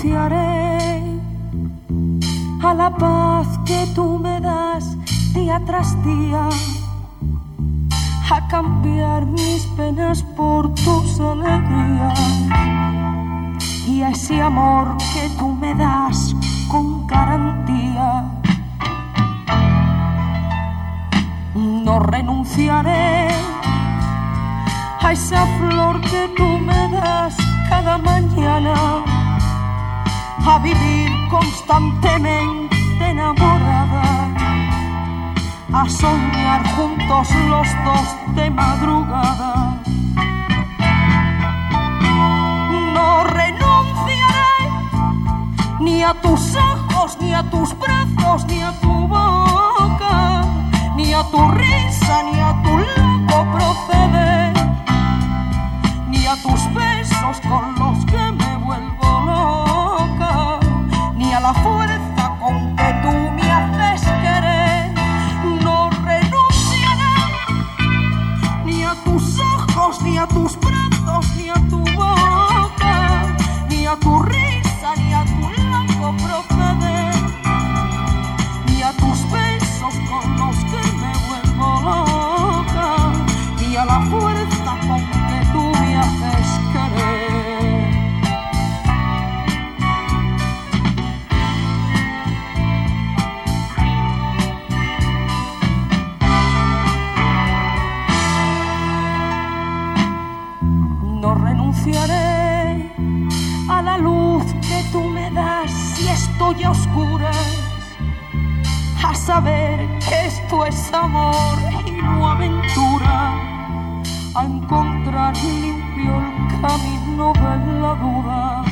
renunciaré a la paz que tú me das día tras día, a cambiar mis penas por tus alegrías y a ese amor que tú me das con garantía. No renunciaré a esa flor que tú me das cada mañana, a vivir constantemente enamorada, a soñar juntos los dos de madrugada. No renunciaré ni a tus ojos, ni a tus brazos, ni a tu boca, ni a tu risa, ni a tu loco proceder, ni a tus besos con los que me vuelvo loca, ni a la fuerza con que tú me haces querer. No renunciaré ni a tus ojos, ni a tus brazos, ni a tu boca, ni a tu risa, ni a tu loco proceder, ni a tus besos con los que me vuelvo loca, ni a la fuerza con que tú me haces querer. No renunciaré a la luz que tú me das si estoy a oscuras, a saber que esto es amor y no aventura, a encontrar limpio el camino de la duda.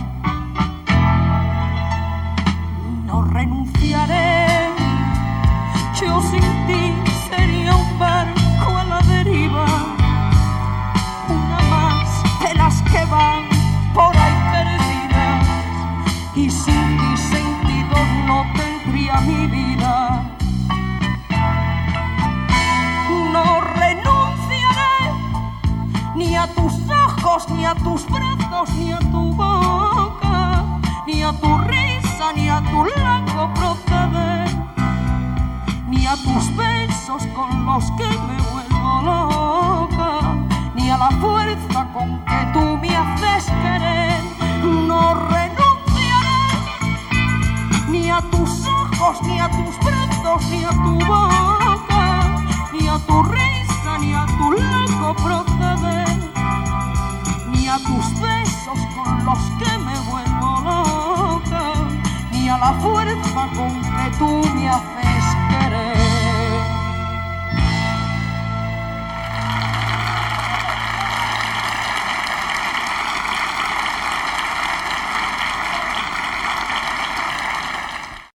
No renunciaré, yo sin ti sería un barco a la deriva, una más de las que van por ahí perdidas, y sin ti sentido no tendría mi vida. No renunciaré ni a tus ojos, ni a tus brazos, ni a tu boca, ni a tu risa, ni a tu loco proceder, ni a tus besos con los que me vuelvo loca, ni a la fuerza con que tú me haces querer. No renunciaré ni a tus ojos, ni a tus brazos, ni a tu boca, ni a tu risa, ni a tu loco proceder,